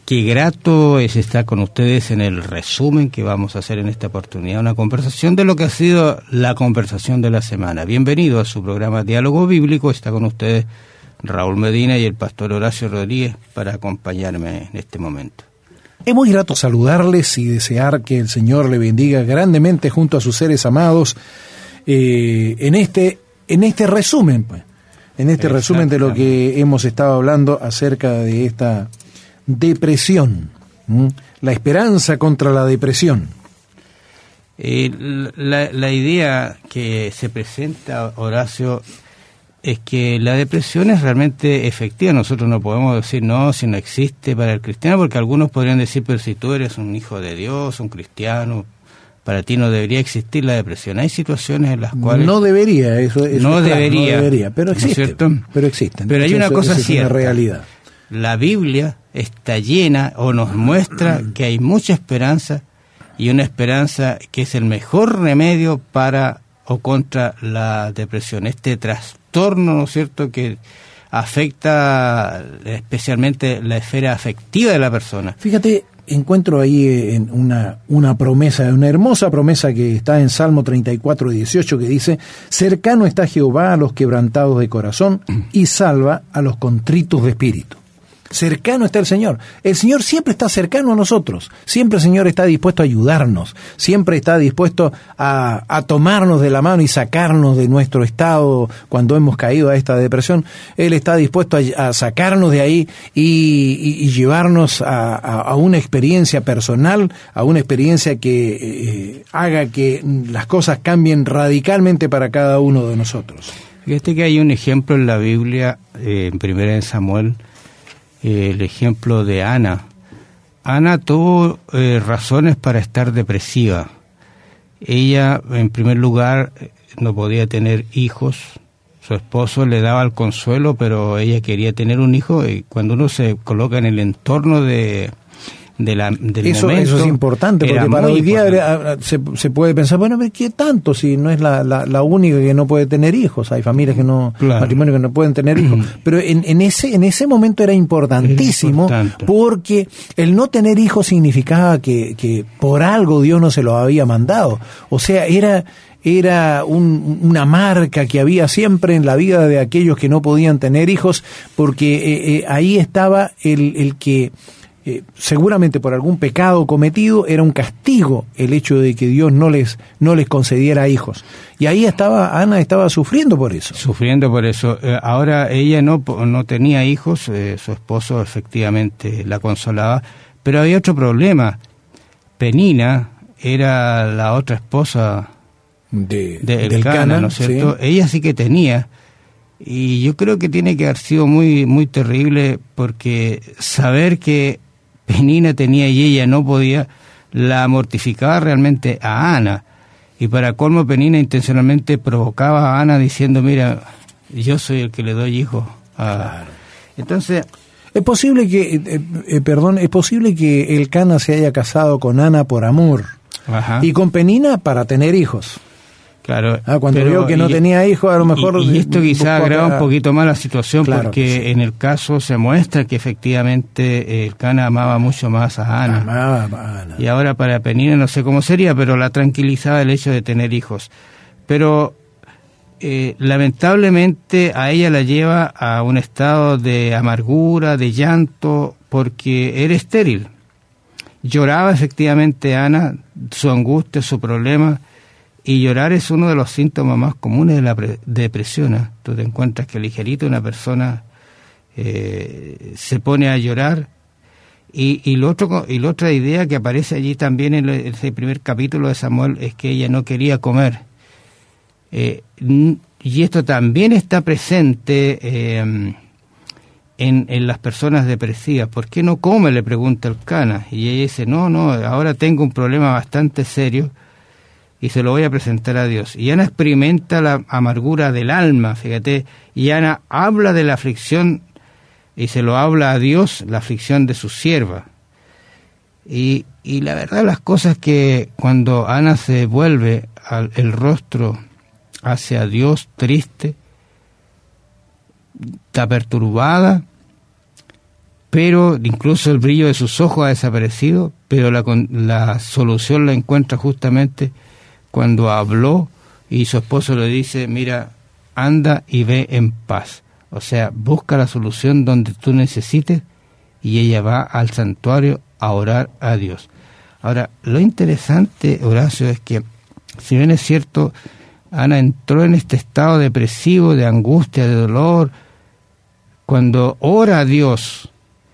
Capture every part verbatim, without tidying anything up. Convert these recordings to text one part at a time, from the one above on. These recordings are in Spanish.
qué grato es estar con ustedes en el resumen que vamos a hacer en esta oportunidad, una conversación de lo que ha sido la conversación de la semana. Bienvenido a su programa Diálogo Bíblico. Está con ustedes Raúl Medina y el pastor Horacio Rodríguez para acompañarme en este momento. Es muy grato saludarles y desear que el Señor le bendiga grandemente junto a sus seres amados eh, en este en este resumen, pues, en este resumen de lo que hemos estado hablando acerca de esta depresión, ¿m? La esperanza contra la depresión. Eh, la, la idea que se presenta, Horacio, es que la depresión es realmente efectiva. Nosotros no podemos decir no, si no existe para el cristiano, porque algunos podrían decir, pero si tú eres un hijo de Dios, un cristiano, para ti no debería existir la depresión. Hay situaciones en las cuales... No debería, eso, eso no, es claro, debería, no debería, pero existe, ¿no pero existen. Pero hay una eso, cosa eso es cierta, una realidad. La Biblia está llena, o nos muestra que hay mucha esperanza, y una esperanza que es el mejor remedio para o contra la depresión. Este trastorno, ¿no es cierto?, que afecta especialmente la esfera afectiva de la persona. Fíjate, encuentro ahí en una, una promesa, una hermosa promesa que está en Salmo treinta y cuatro, dieciocho, que dice: cercano está Jehová a los quebrantados de corazón y salva a los contritos de espíritu. Cercano está el Señor. El Señor siempre está cercano a nosotros. Siempre el Señor está dispuesto a ayudarnos. Siempre está dispuesto a, a tomarnos de la mano y sacarnos de nuestro estado cuando hemos caído a esta depresión. Él está dispuesto a, a sacarnos de ahí y, y, y llevarnos a, a, a una experiencia personal, a una experiencia que eh, haga que las cosas cambien radicalmente para cada uno de nosotros. Fíjate que hay un ejemplo en la Biblia, eh, en Primera de Samuel, el ejemplo de Ana. Ana tuvo eh, razones para estar depresiva. Ella, en primer lugar, no podía tener hijos. Su esposo le daba el consuelo, pero ella quería tener un hijo. Y cuando uno se coloca en el entorno de, de la, del eso, momento... Eso es importante, porque para hoy día se, se puede pensar, bueno, ¿qué tanto? Si no es la, la, la única que no puede tener hijos. Hay familias que no, claro, matrimonios que no pueden tener hijos. Pero en, en ese en ese momento era importantísimo, importante, porque el no tener hijos significaba que, que por algo Dios no se los había mandado. O sea, era... era un, una marca que había siempre en la vida de aquellos que no podían tener hijos, porque eh, eh, ahí estaba el, el que... Eh, seguramente por algún pecado cometido era un castigo el hecho de que Dios no les no les concediera hijos, y ahí estaba Ana, estaba sufriendo por eso sufriendo por eso eh, ahora ella no no tenía hijos, eh, su esposo efectivamente la consolaba, pero había otro problema. Penina era la otra esposa de, de del Elcana, ¿no es cierto? Sí. Ella sí que tenía, y yo creo que tiene que haber sido muy muy terrible, porque saber que Penina tenía y ella no podía, la mortificaba realmente a Ana. Y para colmo, Penina intencionalmente provocaba a Ana diciendo, mira, yo soy el que le doy hijos. Claro. Entonces... Es posible que, eh, eh, perdón, es posible que Elcana se haya casado con Ana por amor. Ajá. Y con Penina para tener hijos. Claro, ah, cuando pero, vio que no y, tenía hijos, a lo mejor... Y, y esto quizá agrava un poquito más la situación, claro, porque sí, en el caso se muestra que efectivamente Elcana amaba mucho más a Ana. Amaba a Ana. Y ahora para Penina no sé cómo sería, pero la tranquilizaba el hecho de tener hijos. Pero eh, lamentablemente a ella la lleva a un estado de amargura, de llanto, porque era estéril. Lloraba efectivamente Ana, su angustia, su problema. Y llorar es uno de los síntomas más comunes de la pre- depresión. ¿eh? Tú te encuentras que ligerito una persona eh, se pone a llorar. Y, y, lo otro, y la otra idea que aparece allí también en ese primer capítulo de Samuel es que ella no quería comer. Eh, y esto también está presente eh, en, en las personas depresivas. ¿Por qué no come?, le pregunta Elcana. Y ella dice, no, no, ahora tengo un problema bastante serio y se lo voy a presentar a Dios. Y Ana experimenta la amargura del alma, fíjate, y Ana habla de la aflicción y se lo habla a Dios, la aflicción de su sierva. Y, y la verdad, las cosas que cuando Ana se vuelve al, el rostro hacia Dios triste, está perturbada, pero incluso el brillo de sus ojos ha desaparecido, pero la, la solución la encuentra justamente cuando habló y su esposo le dice, mira, anda y ve en paz. O sea, busca la solución donde tú necesites y ella va al santuario a orar a Dios. Ahora, lo interesante, Horacio, es que si bien es cierto, Ana entró en este estado depresivo, de angustia, de dolor, cuando ora a Dios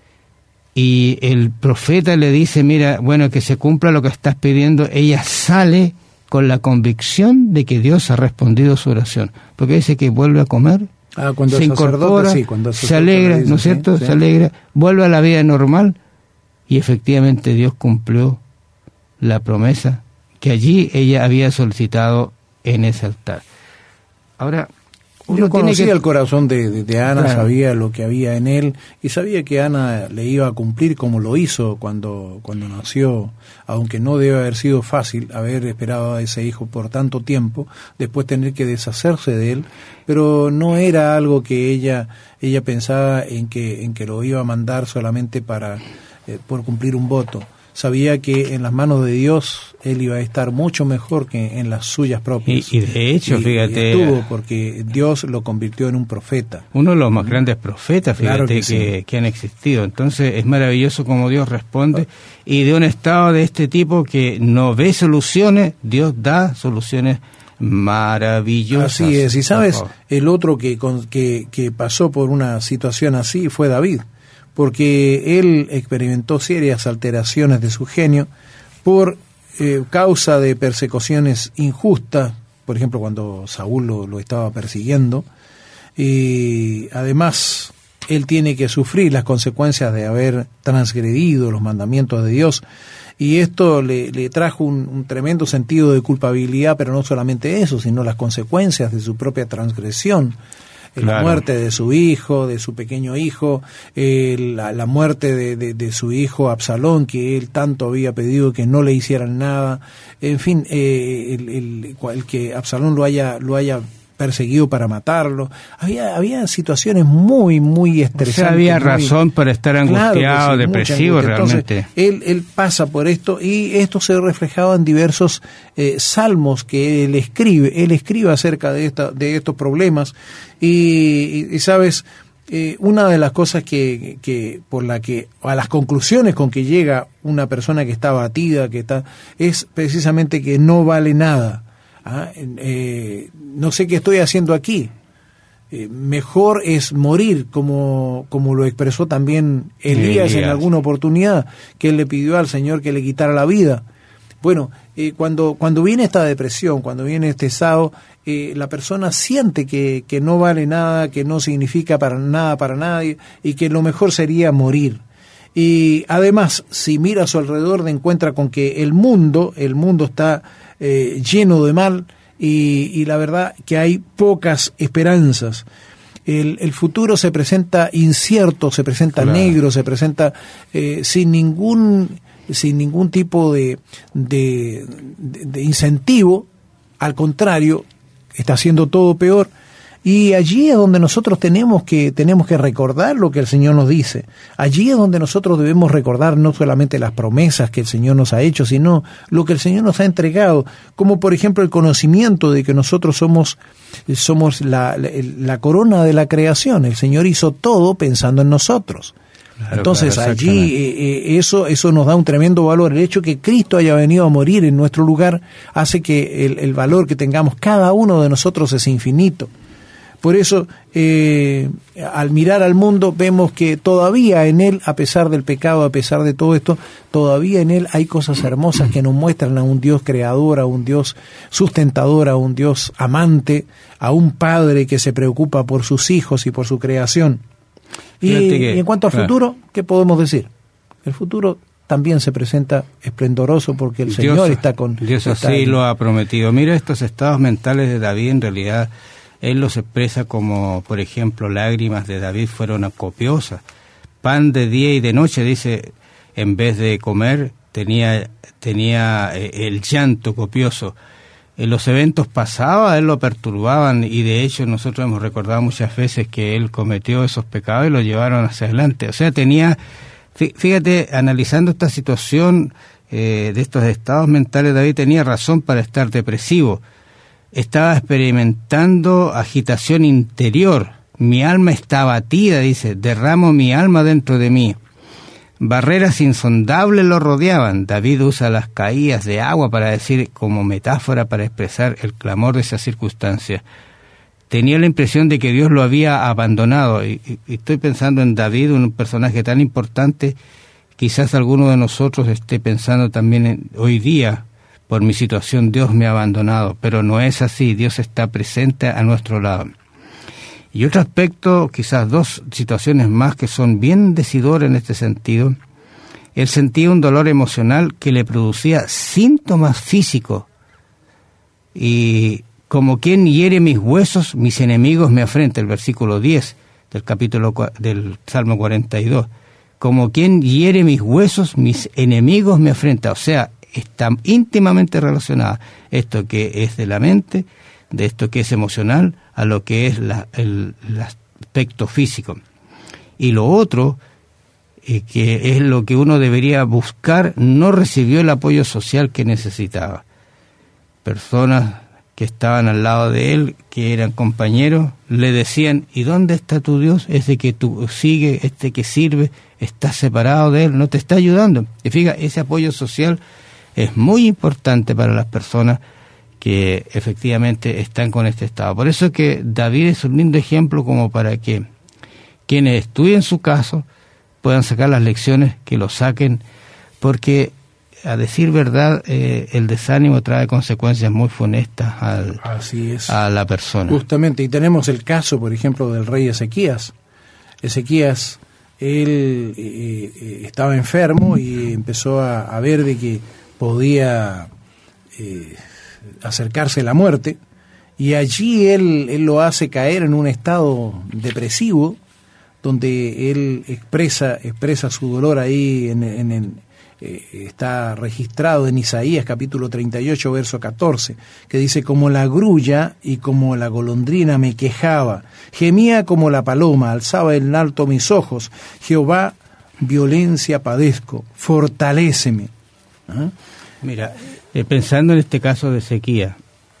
y el profeta le dice, mira, bueno, que se cumpla lo que estás pidiendo, ella sale con la convicción de que Dios ha respondido su oración, porque dice que vuelve a comer, ah, cuando se incorpora, sí, cuando se alegra, dice, ¿no es cierto? Sí, se alegra, vuelve a la vida normal y efectivamente Dios cumplió la promesa que allí ella había solicitado en ese altar. Ahora, uno yo conocía tiene que... el corazón de, de, de Ana, claro. Sabía lo que había en él y sabía que Ana le iba a cumplir como lo hizo cuando, cuando nació, aunque no debe haber sido fácil haber esperado a ese hijo por tanto tiempo, después tener que deshacerse de él, pero no era algo que ella ella pensaba en que en que lo iba a mandar solamente para eh, por cumplir un voto. Sabía que en las manos de Dios él iba a estar mucho mejor que en las suyas propias. Y, y de hecho, y, fíjate... Y estuvo porque Dios lo convirtió en un profeta. Uno de los más grandes profetas, fíjate, claro que, que, sí. que han existido. Entonces es maravilloso cómo Dios responde. Y de un estado de este tipo que no ve soluciones, Dios da soluciones maravillosas. Así es. Y sabes, el otro que, que, que pasó por una situación así fue David, porque él experimentó serias alteraciones de su genio por eh, causa de persecuciones injustas, por ejemplo cuando Saúl lo, lo estaba persiguiendo, y además él tiene que sufrir las consecuencias de haber transgredido los mandamientos de Dios, y esto le, le trajo un, un tremendo sentido de culpabilidad, pero no solamente eso, sino las consecuencias de su propia transgresión. Claro. La muerte de su hijo, de su pequeño hijo, eh, la, la muerte de, de, de su hijo Absalón, que él tanto había pedido que no le hicieran nada, en fin, eh, el, el, el que Absalón lo haya lo haya perseguido para matarlo. Había había situaciones muy, muy estresantes. O sea, había muy, razón para estar angustiado, claro sí, depresivo realmente. Entonces, él, él pasa por esto y esto se reflejaba en diversos eh, salmos que él escribe. Él escribe acerca de, esta, de estos problemas y, y, y sabes, eh, una de las cosas que, que por la que, a las conclusiones con que llega una persona que está abatida, que está, es precisamente que no vale nada. Ah, eh, no sé qué estoy haciendo aquí, eh, mejor es morir, como, como lo expresó también Elías, Elías en alguna oportunidad, que él le pidió al Señor que le quitara la vida. Bueno, eh, cuando, cuando viene esta depresión, cuando viene este estado, eh, la persona siente que, que no vale nada, que no significa para nada para nadie y que lo mejor sería morir. Y además, si mira a su alrededor, se encuentra con que el mundo, el mundo está eh, lleno de mal y, y la verdad que hay pocas esperanzas. El, el futuro se presenta incierto, se presenta claro. negro, se presenta eh, sin ningún sin ningún tipo de, de, de, de incentivo. Al contrario, está haciendo todo peor. Y allí es donde nosotros tenemos que tenemos que recordar lo que el Señor nos dice. Allí es donde nosotros debemos recordar no solamente las promesas que el Señor nos ha hecho, sino lo que el Señor nos ha entregado, como por ejemplo el conocimiento de que nosotros somos somos la, la, la corona de la creación. El Señor hizo todo pensando en nosotros. Claro, Entonces claro, allí eh, eso eso nos da un tremendo valor. El hecho que Cristo haya venido a morir en nuestro lugar hace que el, el valor que tengamos cada uno de nosotros es infinito. Por eso, eh, al mirar al mundo, vemos que todavía en él, a pesar del pecado, a pesar de todo esto, todavía en él hay cosas hermosas que nos muestran a un Dios creador, a un Dios sustentador, a un Dios amante, a un Padre que se preocupa por sus hijos y por su creación. Y, que, y en cuanto al claro. futuro, ¿qué podemos decir? El futuro también se presenta esplendoroso porque el Dios, Señor está con... Dios está así ahí. Lo ha prometido. Mira estos estados mentales de David, en realidad... Él los expresa como, por ejemplo, lágrimas de David fueron copiosas. Pan de día y de noche, dice, en vez de comer, tenía tenía el llanto copioso. eh, los eventos pasados a él lo perturbaban, y de hecho nosotros hemos recordado muchas veces que él cometió esos pecados y lo llevaron hacia adelante. O sea, tenía, fíjate, analizando esta situación eh, de estos estados mentales, David tenía razón para estar depresivo. Estaba experimentando agitación interior. Mi alma está abatida, dice, derramo mi alma dentro de mí. Barreras insondables lo rodeaban. David usa las caídas de agua para decir, como metáfora para expresar el clamor de esa circunstancia. Tenía la impresión de que Dios lo había abandonado. Y, y, y estoy pensando en David, un personaje tan importante. Quizás alguno de nosotros esté pensando también en, hoy día, por mi situación Dios me ha abandonado, pero no es así. Dios está presente a nuestro lado. Y otro aspecto, quizás dos situaciones más que son bien decidoras en este sentido. Él sentía un dolor emocional que le producía síntomas físicos. Y como quien hiere mis huesos, mis enemigos me afrentan. El versículo diez del capítulo del Salmo cuarenta y dos. Como quien hiere mis huesos, mis enemigos me afrentan. O sea, está íntimamente relacionada esto que es de la mente, de esto que es emocional, a lo que es la, el, el aspecto físico. Y lo otro, eh, que es lo que uno debería buscar, no recibió el apoyo social que necesitaba. Personas que estaban al lado de él, que eran compañeros, le decían, ¿y dónde está tu Dios? Ese que tú sigues, este que sirve, estás separado de él, no te está ayudando. Y fíjate, ese apoyo social es muy importante para las personas que efectivamente están con este estado. Por eso es que David es un lindo ejemplo como para que quienes estudien su caso puedan sacar las lecciones, que lo saquen, porque a decir verdad, eh, el desánimo trae consecuencias muy funestas al, Así es. a la persona. Justamente, y tenemos el caso, por ejemplo, del rey Ezequías. Ezequías, él eh, eh, estaba enfermo y empezó a, a ver de que podía eh, acercarse la muerte, y allí él, él lo hace caer en un estado depresivo, donde él expresa, expresa su dolor ahí en, en, en Eh, está registrado en Isaías capítulo treinta y ocho verso catorce, que dice, como la grulla y como la golondrina me quejaba, gemía como la paloma, alzaba en alto mis ojos, Jehová, violencia padezco, fortaléceme. ¿Ah? Mira, eh, pensando en este caso de Ezequías,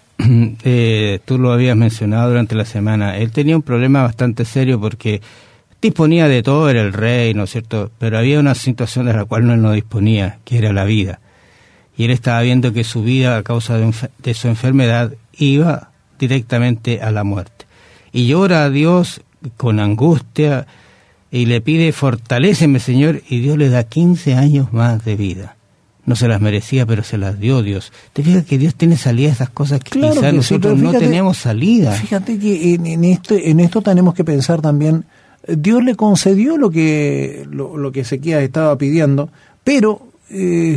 eh, tú lo habías mencionado durante la semana, él tenía un problema bastante serio porque disponía de todo, era el rey, ¿no es cierto? Pero había una situación de la cual no, él no disponía, que era la vida. Y él estaba viendo que su vida, a causa de, de su enfermedad, iba directamente a la muerte. Y llora a Dios con angustia y le pide, fortaléceme, Señor, y Dios le da quince años más de vida. No se las merecía, pero se las dio Dios. ¿Te fijas que Dios tiene salida a esas cosas que claro quizás que nosotros sí, fíjate, no tenemos salida? Fíjate que en, en, esto, en esto tenemos que pensar también. Dios le concedió lo que lo, lo que Ezequías estaba pidiendo, pero eh,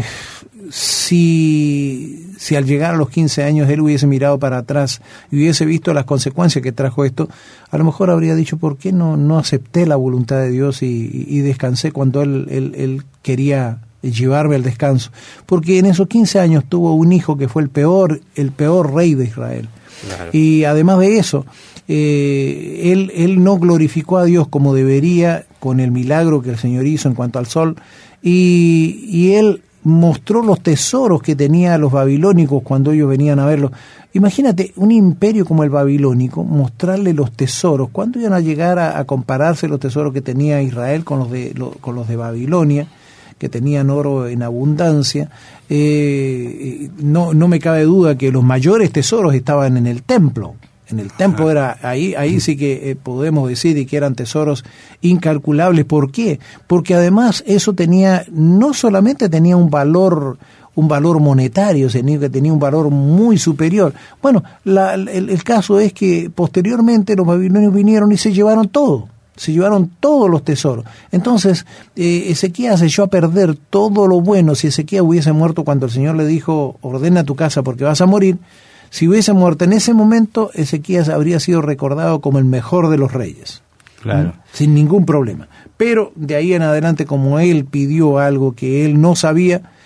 si, si al llegar a los quince años él hubiese mirado para atrás y hubiese visto las consecuencias que trajo esto, a lo mejor habría dicho, ¿por qué no, no acepté la voluntad de Dios y, y, y descansé cuando él, él, él quería llevarme al descanso? Porque en esos quince años tuvo un hijo que fue el peor, el peor rey de Israel. Claro. Y además de eso, eh, él, él no glorificó a Dios como debería con el milagro que el Señor hizo en cuanto al sol, y, y él mostró los tesoros que tenía los babilónicos cuando ellos venían a verlo. Imagínate, un imperio como el babilónico, mostrarle los tesoros. ¿Cuándo iban a llegar a, a compararse los tesoros que tenía Israel con los de, lo, con los de Babilonia, que tenían oro en abundancia? Eh, no, no me cabe duda que los mayores tesoros estaban en el templo. En el templo era, ahí, ahí sí que eh, podemos decir que eran tesoros incalculables. ¿Por qué? Porque además eso tenía, no solamente tenía un valor, un valor monetario, sino que tenía un valor muy superior. Bueno, la, el, el caso es que posteriormente los babilonios vinieron y se llevaron todo. Se llevaron todos los tesoros. Entonces, eh, Ezequías echó a perder todo lo bueno. Si Ezequías hubiese muerto cuando el Señor le dijo, ordena tu casa porque vas a morir, si hubiese muerto en ese momento, Ezequías habría sido recordado como el mejor de los reyes. Claro. ¿Mm? Sin ningún problema. Pero de ahí en adelante, como él pidió algo que él no sabía,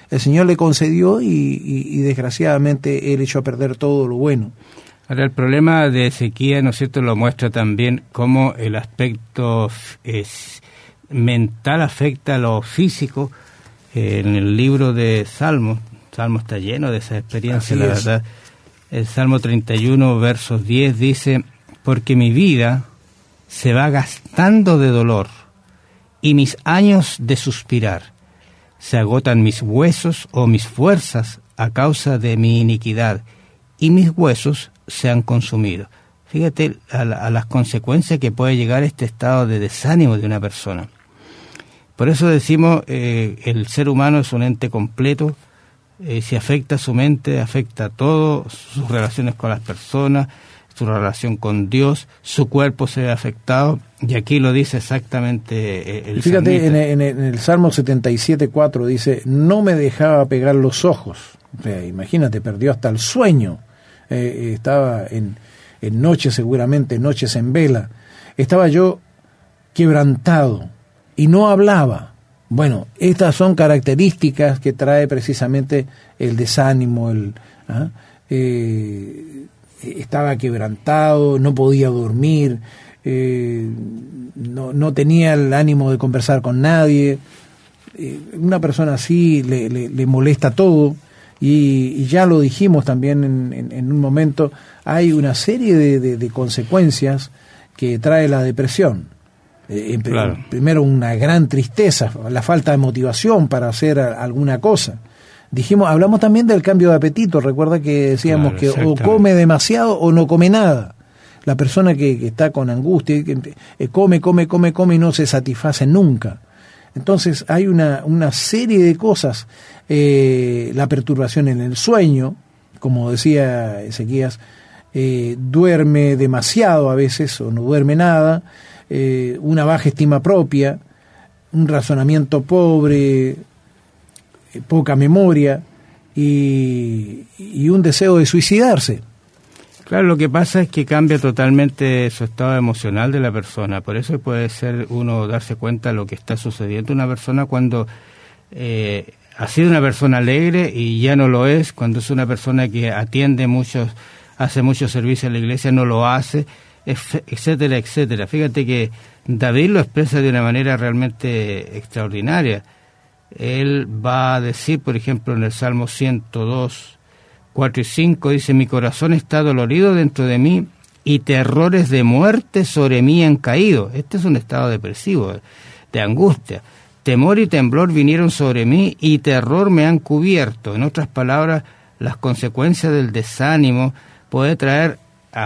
el Señor le concedió y, y, y desgraciadamente él echó a perder todo lo bueno. Ahora, el problema de Ezequías, ¿no es cierto?, lo muestra también cómo el aspecto es, mental afecta a lo físico. Eh, en el libro de Salmos, Salmo está lleno de esa experiencia, la verdad. El Salmo treinta y uno, versos diez, dice: porque mi vida se va gastando de dolor y mis años de suspirar. Se agotan mis huesos o mis fuerzas a causa de mi iniquidad, y mis huesos se han consumido. Fíjate a, la, a las consecuencias que puede llegar este estado de desánimo de una persona. Por eso decimos, eh, el ser humano es un ente completo. Eh, si afecta a su mente, afecta a todo, sus relaciones con las personas, su relación con Dios, su cuerpo se ve afectado, y aquí lo dice exactamente el Fíjate, en el, en el Salmo setenta y siete, cuatro dice: no me dejaba pegar los ojos. O sea, imagínate, perdió hasta el sueño. Eh, estaba en, en noches, seguramente, noches en vela. Estaba yo quebrantado y no hablaba. Bueno, estas son características que trae precisamente el desánimo. El, ¿ah? eh, estaba quebrantado, no podía dormir, eh, no, no tenía el ánimo de conversar con nadie. Eh, una persona así le, le, le molesta todo. Y, y ya lo dijimos también en, en, en un momento, hay una serie de, de, de consecuencias que trae la depresión. Eh, claro. Primero, una gran tristeza, la falta de motivación para hacer a, alguna cosa. Dijimos, hablamos también del cambio de apetito. Recuerda que decíamos claro, que o come demasiado o no come nada. La persona que, que está con angustia, que eh, come, come, come, come y no se satisface nunca. Entonces hay una, una serie de cosas, eh, la perturbación en el sueño, como decía Ezequías, eh, duerme demasiado a veces o no duerme nada, eh, una baja estima propia, un razonamiento pobre, eh, poca memoria y, y un deseo de suicidarse. Claro, lo que pasa es que cambia totalmente su estado emocional de la persona. Por eso puede ser uno darse cuenta de lo que está sucediendo una persona cuando eh, ha sido una persona alegre y ya no lo es, cuando es una persona que atiende muchos, hace mucho servicio a la iglesia, no lo hace, etcétera, etcétera. Fíjate que David lo expresa de una manera realmente extraordinaria. Él va a decir, por ejemplo, en el Salmo ciento dos, cuatro y cinco, dice: mi corazón está dolorido dentro de mí y terrores de muerte sobre mí han caído. Este es un estado depresivo, de angustia. Temor y temblor vinieron sobre mí y terror me han cubierto. En otras palabras, las consecuencias del desánimo puede traer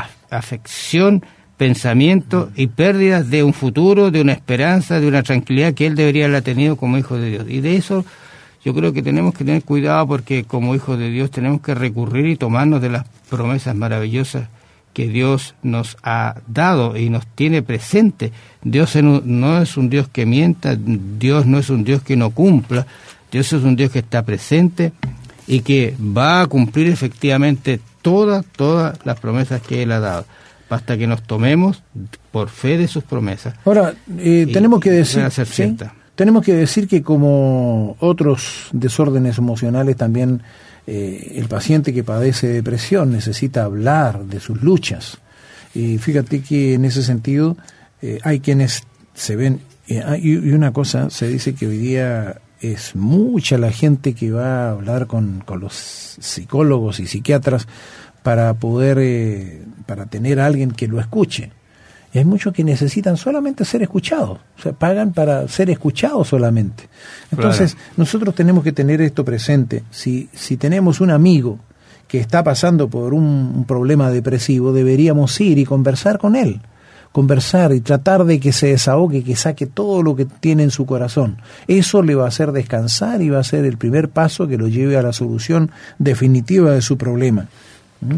afección, pensamiento y pérdidas de un futuro, de una esperanza, de una tranquilidad que él debería haber tenido como hijo de Dios. Y de eso yo creo que tenemos que tener cuidado, porque como hijos de Dios tenemos que recurrir y tomarnos de las promesas maravillosas que Dios nos ha dado y nos tiene presente. Dios no es un Dios que mienta, Dios no es un Dios que no cumpla, Dios es un Dios que está presente y que va a cumplir efectivamente todas, todas las promesas que Él ha dado. Basta que nos tomemos por fe de sus promesas. Ahora, eh, tenemos que decir... ¿sí? Tenemos que decir que como otros desórdenes emocionales también eh, el paciente que padece depresión necesita hablar de sus luchas. Y fíjate que en ese sentido eh, hay quienes se ven, eh, y, y una cosa, se dice que hoy día es mucha la gente que va a hablar con, con los psicólogos y psiquiatras para poder, eh, para tener a alguien que lo escuche. Y hay muchos que necesitan solamente ser escuchados, o sea, pagan para ser escuchados solamente. Entonces, claro, nosotros tenemos que tener esto presente. Si, si tenemos un amigo que está pasando por un, un problema depresivo, deberíamos ir y conversar con él, conversar y tratar de que se desahogue, que saque todo lo que tiene en su corazón. Eso le va a hacer descansar y va a ser el primer paso que lo lleve a la solución definitiva de su problema. ¿Mm?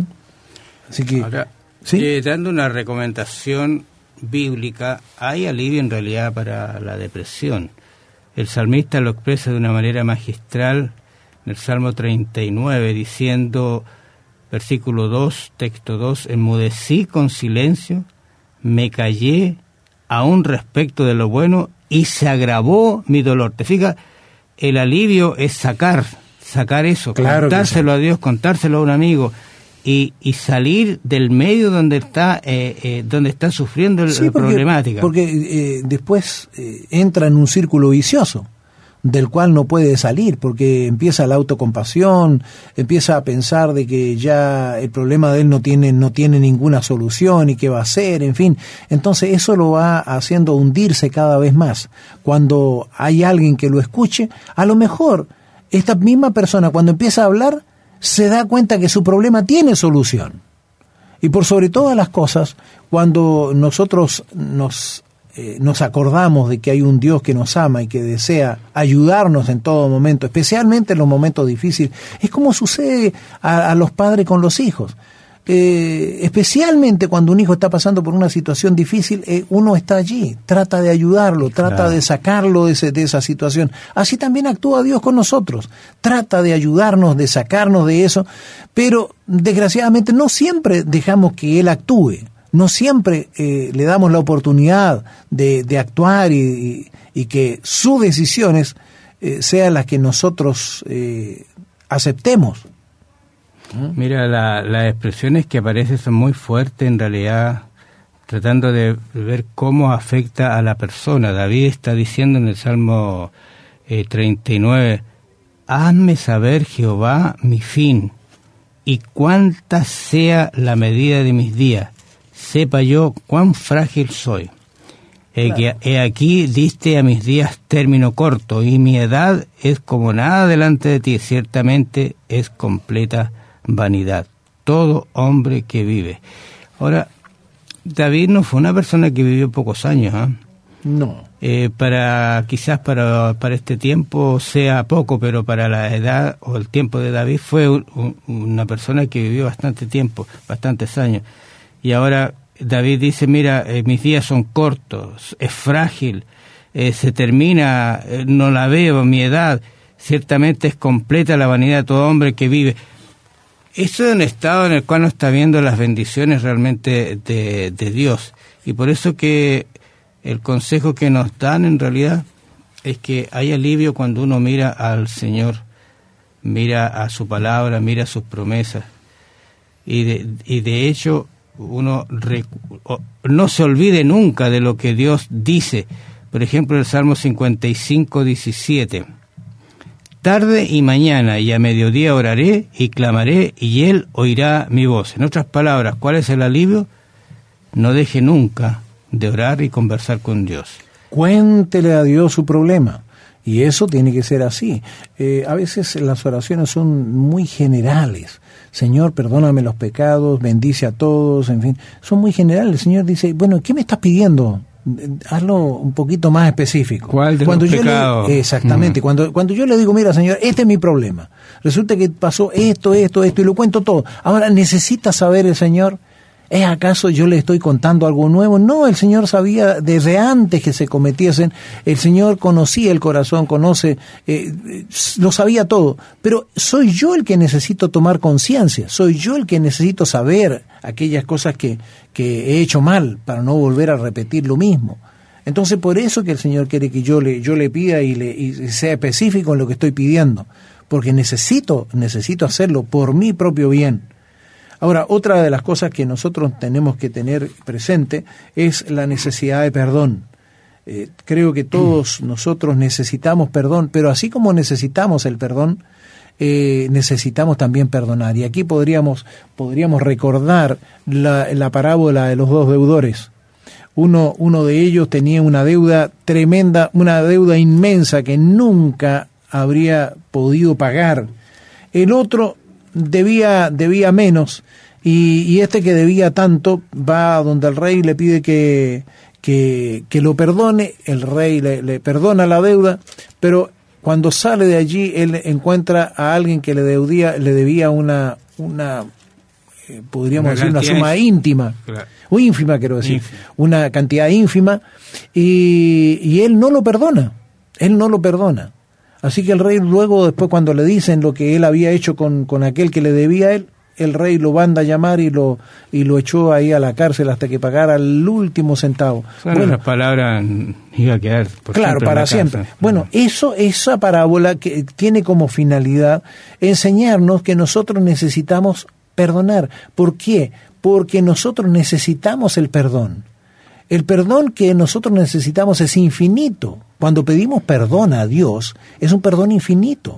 Así que... Ahora, ¿sí? Eh, dando una recomendación bíblica, hay alivio en realidad para la depresión. El salmista lo expresa de una manera magistral en el Salmo treinta y nueve, diciendo, versículo dos, texto dos, enmudecí con silencio, me callé aún respecto de lo bueno y se agravó mi dolor. Te fijas, el alivio es sacar, sacar eso, claro, contárselo sí. a Dios, contárselo a un amigo y, y salir del medio donde está eh, eh, donde está sufriendo sí, la porque, problemática. Porque eh, después eh, entra en un círculo vicioso del cual no puede salir, porque empieza la autocompasión, empieza a pensar de que ya el problema de él no tiene no tiene ninguna solución y qué va a hacer, en fin. Entonces eso lo va haciendo hundirse cada vez más. Cuando hay alguien que lo escuche, a lo mejor esta misma persona cuando empieza a hablar se da cuenta que su problema tiene solución. Y por sobre todas las cosas, cuando nosotros nos Eh, nos acordamos de que hay un Dios que nos ama y que desea ayudarnos en todo momento, especialmente en los momentos difíciles, es como sucede a, a los padres con los hijos. Eh, especialmente cuando un hijo está pasando por una situación difícil, eh, uno está allí, trata de ayudarlo, trata claro. de sacarlo de, ese, de esa situación. Así también actúa Dios con nosotros, trata de ayudarnos, de sacarnos de eso, pero desgraciadamente no siempre dejamos que Él actúe. No siempre eh, le damos la oportunidad de, de actuar y, y, y que sus decisiones eh, sean las que nosotros eh, aceptemos. Mira, la, las expresiones que aparecen son muy fuertes en realidad, tratando de ver cómo afecta a la persona. David está diciendo en el Salmo eh, treinta y nueve, hazme saber, Jehová, mi fin, y cuánta sea la medida de mis días. Sepa yo cuán frágil soy. He, claro. he aquí diste a mis días término corto, y mi edad es como nada delante de ti, ciertamente es completa vanidad. Todo hombre que vive. Ahora, David no fue una persona que vivió pocos años, ¿eh? No. Eh, para quizás para, para este tiempo sea poco, pero para la edad o el tiempo de David fue un, un, una persona que vivió bastante tiempo, bastantes años. Y ahora David dice, mira, eh, mis días son cortos, es frágil, eh, se termina, eh, no la veo, mi edad, ciertamente es completa la vanidad de todo hombre que vive. Eso es un estado en el cual no está viendo las bendiciones realmente de, de Dios. Y por eso que el consejo que nos dan en realidad es que hay alivio cuando uno mira al Señor, mira a su palabra, mira a sus promesas. Y de, y de hecho, uno recu- no se olvide nunca de lo que Dios dice. Por ejemplo, el Salmo cincuenta y cinco, diecisiete. Tarde y mañana y a mediodía oraré y clamaré y Él oirá mi voz. En otras palabras, ¿cuál es el alivio? No deje nunca de orar y conversar con Dios. Cuéntele a Dios su problema. Y eso tiene que ser así. Eh, a veces las oraciones son muy generales. Señor, perdóname los pecados, bendice a todos, en fin. Son muy generales. El Señor dice, bueno, ¿qué me estás pidiendo? Hazlo un poquito más específico. ¿Cuál de cuando los yo pecados? Le, exactamente. Mm. Cuando, cuando yo le digo, mira, Señor, este es mi problema. Resulta que pasó esto, esto, esto, y lo cuento todo. Ahora, ¿necesita saber el Señor? ¿Es acaso yo le estoy contando algo nuevo? No, el Señor sabía desde antes que se cometiesen, el Señor conocía el corazón, conoce, eh, lo sabía todo, pero soy yo el que necesito tomar conciencia, soy yo el que necesito saber aquellas cosas que, que he hecho mal para no volver a repetir lo mismo. Entonces por eso que el Señor quiere que yo le, yo le pida y, le, y sea específico en lo que estoy pidiendo, porque necesito, necesito hacerlo por mi propio bien. Ahora, otra de las cosas que nosotros tenemos que tener presente es la necesidad de perdón. Eh, creo que todos nosotros necesitamos perdón, pero así como necesitamos el perdón, eh, necesitamos también perdonar. Y aquí podríamos, podríamos recordar la, la parábola de los dos deudores. Uno, uno de ellos tenía una deuda tremenda, una deuda inmensa que nunca habría podido pagar. El otro debía debía menos y, y este que debía tanto va donde el rey le pide que, que, que lo perdone. El rey le, le perdona la deuda, pero cuando sale de allí él encuentra a alguien que le debía le debía una una eh, podríamos una decir una suma ínfima, claro. o ínfima quiero decir, ínfima. Una cantidad ínfima y, y él no lo perdona, él no lo perdona. Así que el rey luego, después cuando le dicen lo que él había hecho con, con aquel que le debía a él, el rey lo manda a llamar y lo y lo echó ahí a la cárcel hasta que pagara el último centavo. Bueno, bueno, las palabras iba a quedar por claro, siempre para siempre. Casa. Bueno, eso, esa parábola que tiene como finalidad enseñarnos que nosotros necesitamos perdonar. ¿Por qué? Porque nosotros necesitamos el perdón. El perdón que nosotros necesitamos es infinito. Cuando pedimos perdón a Dios, es un perdón infinito.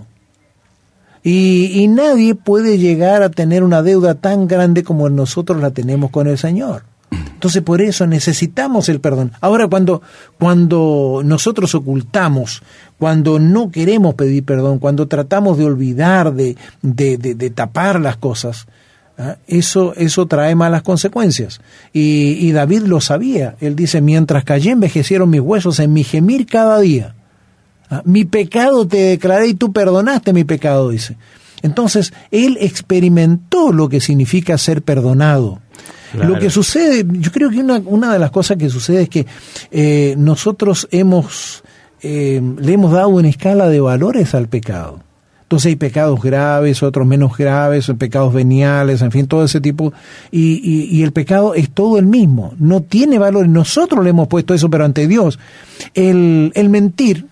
Y, y nadie puede llegar a tener una deuda tan grande como nosotros la tenemos con el Señor. Entonces, por eso necesitamos el perdón. Ahora, cuando, cuando nosotros ocultamos, cuando no queremos pedir perdón, cuando tratamos de olvidar, de, de, de, de tapar las cosas, ¿eh? eso, eso trae malas consecuencias. Y, y David lo sabía. Él dice, mientras callé envejecieron mis huesos en mi gemir cada día. ¿Ah? Mi pecado te declaré y tú perdonaste mi pecado, dice. Entonces, él experimentó lo que significa ser perdonado. Claro. Lo que sucede, yo creo que una, una de las cosas que sucede es que eh, nosotros hemos eh, le hemos dado una escala de valores al pecado. Entonces hay pecados graves, otros menos graves, pecados veniales, en fin, todo ese tipo. Y, y, y el pecado es todo el mismo, no tiene valor. Nosotros le hemos puesto eso, pero ante Dios, el, el mentir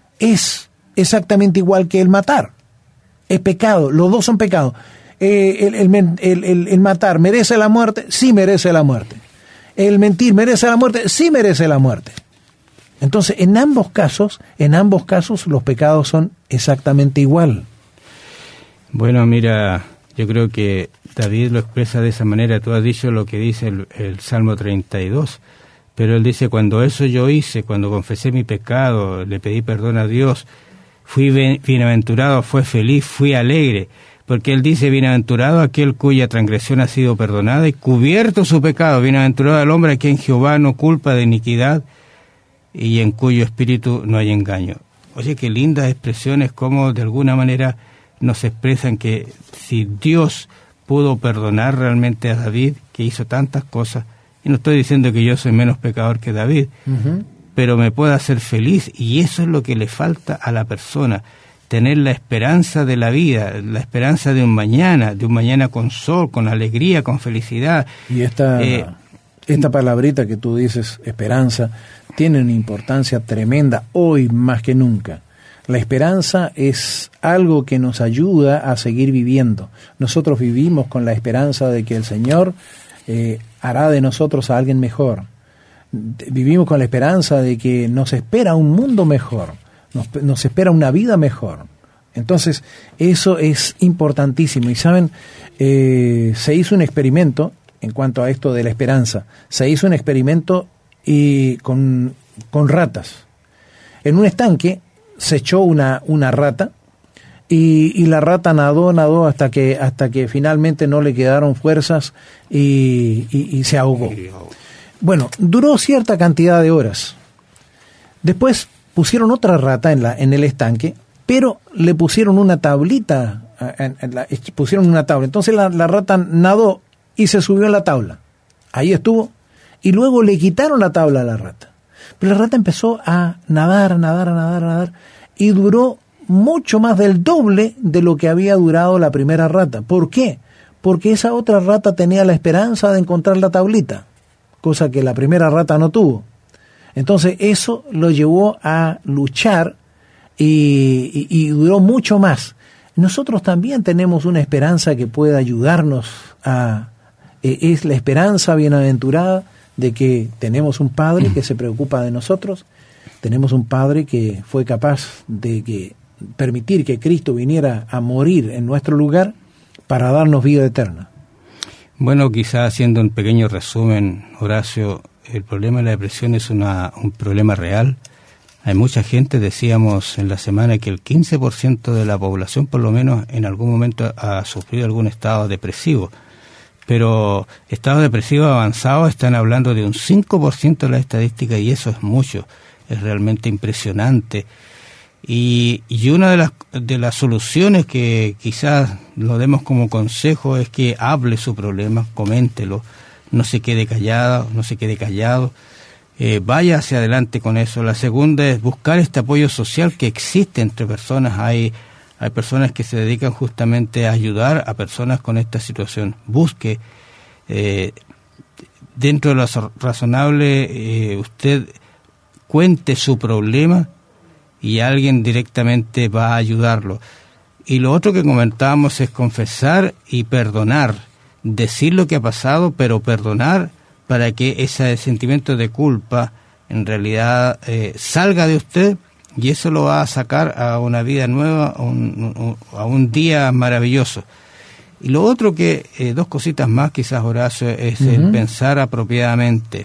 es exactamente igual que el matar. Es pecado, los dos son pecados. Eh, el, el, el, el, el matar merece la muerte, sí merece la muerte. El mentir merece la muerte, sí merece la muerte. Entonces, en ambos casos, en ambos casos los pecados son exactamente igual. Bueno, mira, yo creo que David lo expresa de esa manera. Tú has dicho lo que dice el, el Salmo treinta y dos. Pero él dice, cuando eso yo hice, cuando confesé mi pecado, le pedí perdón a Dios, fui bienaventurado, fue feliz, fui alegre. Porque él dice, bienaventurado aquel cuya transgresión ha sido perdonada y cubierto su pecado. Bienaventurado el hombre a quien Jehová no culpa de iniquidad y en cuyo espíritu no hay engaño. Oye, qué lindas expresiones, como de alguna manera nos expresan que si Dios pudo perdonar realmente a David, que hizo tantas cosas, y no estoy diciendo que yo soy menos pecador que David, uh-huh. pero me puede hacer feliz, y eso es lo que le falta a la persona, tener la esperanza de la vida, la esperanza de un mañana, de un mañana con sol, con alegría, con felicidad. Y esta, eh, esta palabrita que tú dices, esperanza, tiene una importancia tremenda hoy más que nunca. La esperanza es algo que nos ayuda a seguir viviendo. Nosotros vivimos con la esperanza de que el Señor eh, hará de nosotros a alguien mejor. Vivimos con la esperanza de que nos espera un mundo mejor, nos, nos espera una vida mejor. Entonces, eso es importantísimo. Y saben, eh, se hizo un experimento en cuanto a esto de la esperanza. Se hizo un experimento y con, con ratas. En un estanque se echó una, una rata y, y la rata nadó, nadó hasta que, hasta que finalmente no le quedaron fuerzas y, y, y se ahogó. Bueno, duró cierta cantidad de horas. Después pusieron otra rata en, la, en el estanque, pero le pusieron una tablita, en, en la, pusieron una tabla. Entonces la, la rata nadó y se subió en la tabla. Ahí estuvo. Y luego le quitaron la tabla a la rata. Pero la rata empezó a nadar, a nadar, a nadar, a nadar, y duró mucho más del doble de lo que había durado la primera rata. ¿Por qué? Porque esa otra rata tenía la esperanza de encontrar la tablita, cosa que la primera rata no tuvo. Entonces eso lo llevó a luchar y, y, y duró mucho más. Nosotros también tenemos una esperanza que puede ayudarnos a... Eh, es la esperanza bienaventurada de que tenemos un Padre que se preocupa de nosotros, tenemos un Padre que fue capaz de que permitir que Cristo viniera a morir en nuestro lugar para darnos vida eterna. Bueno, quizás haciendo un pequeño resumen, Horacio, el problema de la depresión es una, un problema real. Hay mucha gente, decíamos en la semana, que el quince por ciento de la población por lo menos en algún momento ha sufrido algún estado depresivo. Pero estados depresivos avanzados están hablando de un cinco por ciento de la estadística, y eso es mucho, es realmente impresionante. Y, y una de las, de las soluciones que quizás lo demos como consejo es que hable su problema, coméntelo, no se quede callado, no se quede callado, eh, vaya hacia adelante con eso. La segunda es buscar este apoyo social que existe entre personas. Hay Hay personas que se dedican justamente a ayudar a personas con esta situación. Busque, eh, dentro de lo razonable, eh, usted cuente su problema y alguien directamente va a ayudarlo. Y lo otro que comentábamos es confesar y perdonar, decir lo que ha pasado, pero perdonar para que ese sentimiento de culpa en realidad eh, salga de usted, y eso lo va a sacar a una vida nueva, a un, a un día maravilloso. Y lo otro que, eh, dos cositas más quizás, Horacio, es uh-huh. el pensar apropiadamente.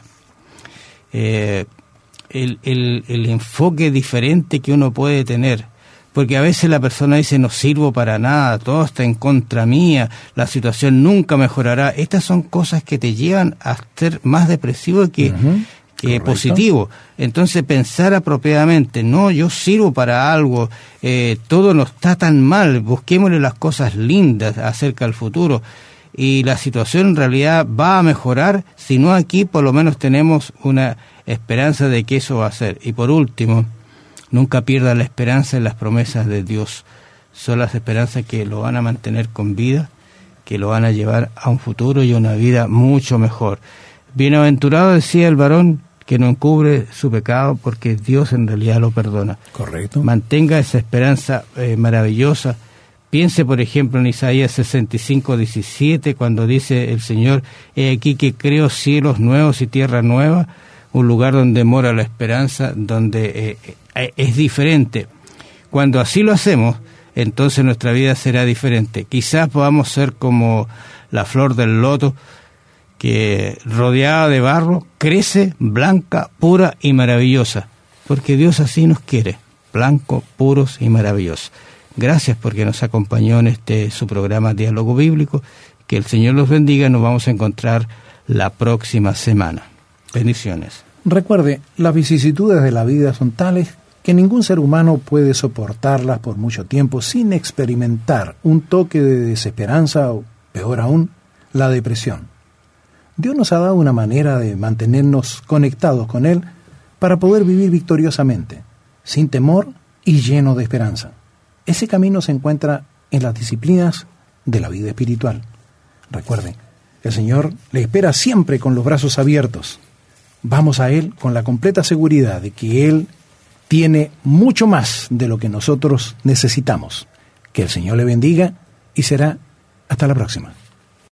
Eh, el, el, el enfoque diferente que uno puede tener, porque a veces la persona dice no sirvo para nada, todo está en contra mía, la situación nunca mejorará. Estas son cosas que te llevan a ser más depresivo que, uh-huh. que positivo. Entonces pensar apropiadamente, no, yo sirvo para algo, eh, todo no está tan mal, busquémosle las cosas lindas acerca del futuro. Y la situación en realidad va a mejorar, si no aquí por lo menos tenemos una esperanza de que eso va a ser. Y por último, nunca pierda la esperanza en las promesas de Dios. Son las esperanzas que lo van a mantener con vida, que lo van a llevar a un futuro y a una vida mucho mejor. Bienaventurado, decía el varón, que no encubre su pecado, porque Dios en realidad lo perdona. Correcto. Mantenga esa esperanza eh, maravillosa. Piense, por ejemplo, en Isaías sesenta y cinco, diecisiete, cuando dice el Señor: he aquí que creo cielos nuevos y tierra nueva, un lugar donde mora la esperanza, donde eh, es diferente. Cuando así lo hacemos, entonces nuestra vida será diferente. Quizás podamos ser como la flor del loto, que rodeada de barro, crece blanca, pura y maravillosa, porque Dios así nos quiere, blancos, puros y maravillosos. Gracias porque nos acompañó en este su programa Diálogo Bíblico. Que el Señor los bendiga. Nos vamos a encontrar la próxima semana. Bendiciones. Recuerde, las vicisitudes de la vida son tales que ningún ser humano puede soportarlas por mucho tiempo sin experimentar un toque de desesperanza o, peor aún, la depresión. Dios nos ha dado una manera de mantenernos conectados con Él para poder vivir victoriosamente, sin temor y lleno de esperanza. Ese camino se encuentra en las disciplinas de la vida espiritual. Recuerden, el Señor le espera siempre con los brazos abiertos. Vamos a Él con la completa seguridad de que Él tiene mucho más de lo que nosotros necesitamos. Que el Señor le bendiga y será hasta la próxima.